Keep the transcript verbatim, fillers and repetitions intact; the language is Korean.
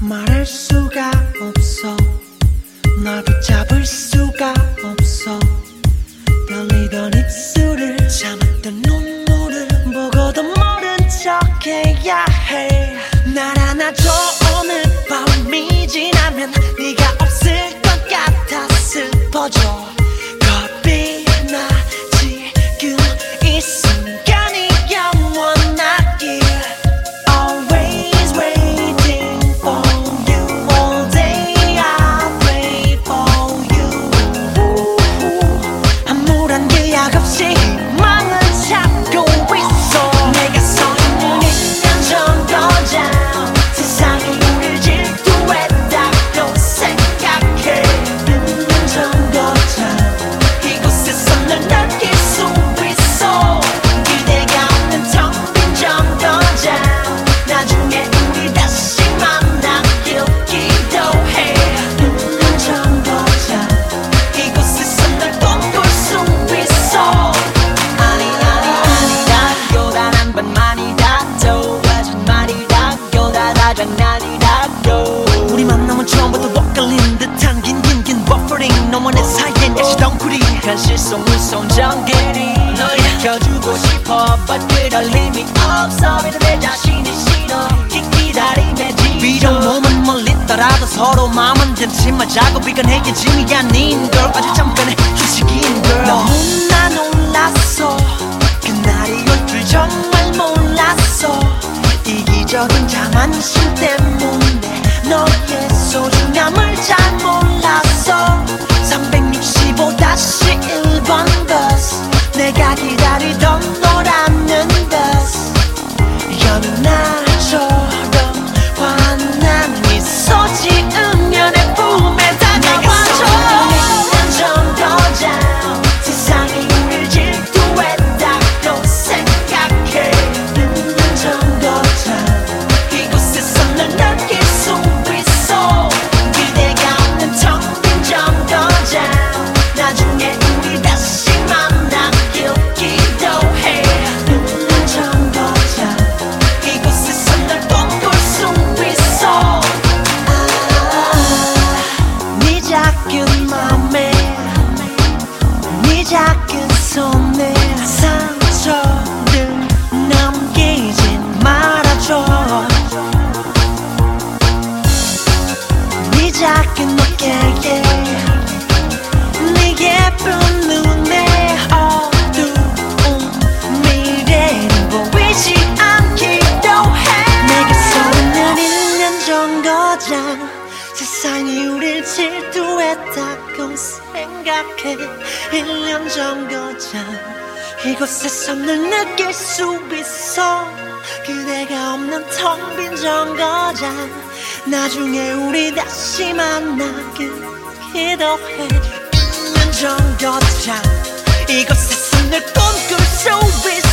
말할 수가 없어 널 붙잡을 수가 없어 떨리던 입술을 참았던 눈물을 보고도 모른 척해야 해 날 안아줘 오늘 밤이 지나면 네가 없을 것 같아 슬퍼져 겁이 나 지금 이 순간이 영원하길 Always waiting for you All day I pray for you 아무런 기약 없이 희망을 찾고 있어 내가 서 있는 일 년 정도자 세상이 우릴 질투했다고 생각해 일 년 정도자 이곳에서 널 느낄 수 있어 기대가 없는 텅 빈 정거장 나중에 우리 다시 만나길 기도해 일 년 정거장 이곳에서 널 꿈꿀 수 있어 아니 아니 아니다 요란한 반만이다 거짓말이다 요다다 장난이다 우리 만남은 처음부터 엇갈리는 듯한 긴긴긴 버퍼링 너와 내 사이엔 역시 덩쿨이 현실 속 무서운 정글이 널 지켜주고 싶어 but 그럴 힘이 없어 믿어 내 자신이 싫어 기다림의 비록 몸은 멀리 떠나도 서로 마음은 든지만 작업이건 해결짐이 아닌 걸 아주 잠깐의 휴식인 걸 너무나 놀랐어 그날이 올 줄 정말 몰랐어 이기적인 자만심 때문에 너의 소중함을 잘 몰랐어 삼백육십오 다시 일 번 버스 내가 기다리던 너라는 버스 여느 날처럼 환한 미소 지으며 내 품에 다가와줘 일 년 정도자 세상이 우릴 질투했다고 생각해 일 년 정도자 이곳에서 널 느낄 수 있어 기대가 없는 텅 빈 정거장 나중에 우리 다시 만나길 기도해 일 년 정거장 이곳에서 널 꿈꿀 수 있어 아, 네 작은 맘에 네 작은 손에 상처를 남기진 말아줘 네 작은 어깨에 네 예쁜 눈에 어두운 미래는 보이지 않기도 해 내가 서 있는 일 년 정거장 세상이 우릴 질투했다고 생각해 일 년 정거장 이곳에서 널 느낄 수 있어 그대가 없는 텅 빈 정거장 나중에 우리 다시 만나길 기도해 일 년 정거장 이곳에서 널 꿈꿀 수 있어